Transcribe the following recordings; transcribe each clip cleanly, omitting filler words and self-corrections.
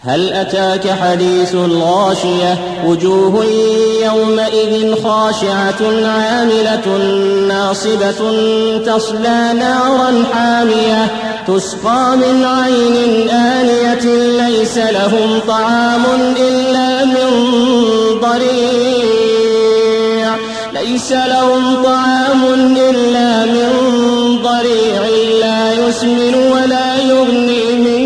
هل أتاك حديث الغاشية وجوه يومئذ خاشعة عاملة ناصبة تصلى نارا حامية تسقى من عين آنية ليس لهم طعام إلا من ضريع لا يسمن ولا يغني من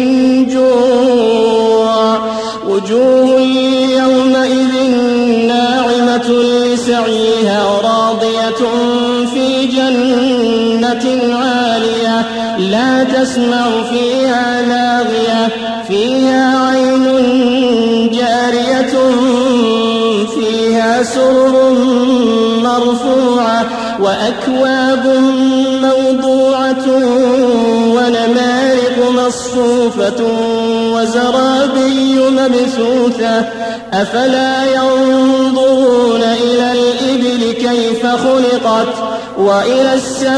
جوع وجوه يومئذ ناعمة لسعيها راضية في جنة عالية لا تسمع فيها لاغية فيها عين جارية فيها سرر مرفوعة وأكواب موضوعة ونمارق مصفوفة وزرابي مبثوثة أفلا ينظرون إلى الإبل كيف خلقت وإلى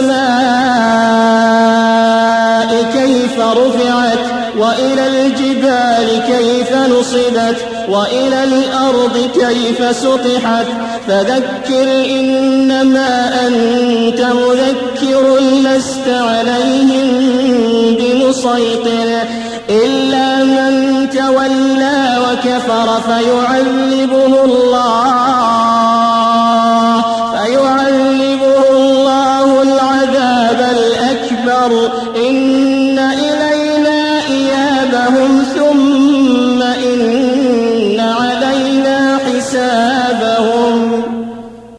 السماء كيف رفعت وإلى الجبال كيف نصبت وإلى الأرض كيف سطحت فذكر إنما أنت مذكر لست عليهم بمسيطر إلا من تولى وكفر فيعذبه الله العذاب الأكبر إن إلينا إيابهم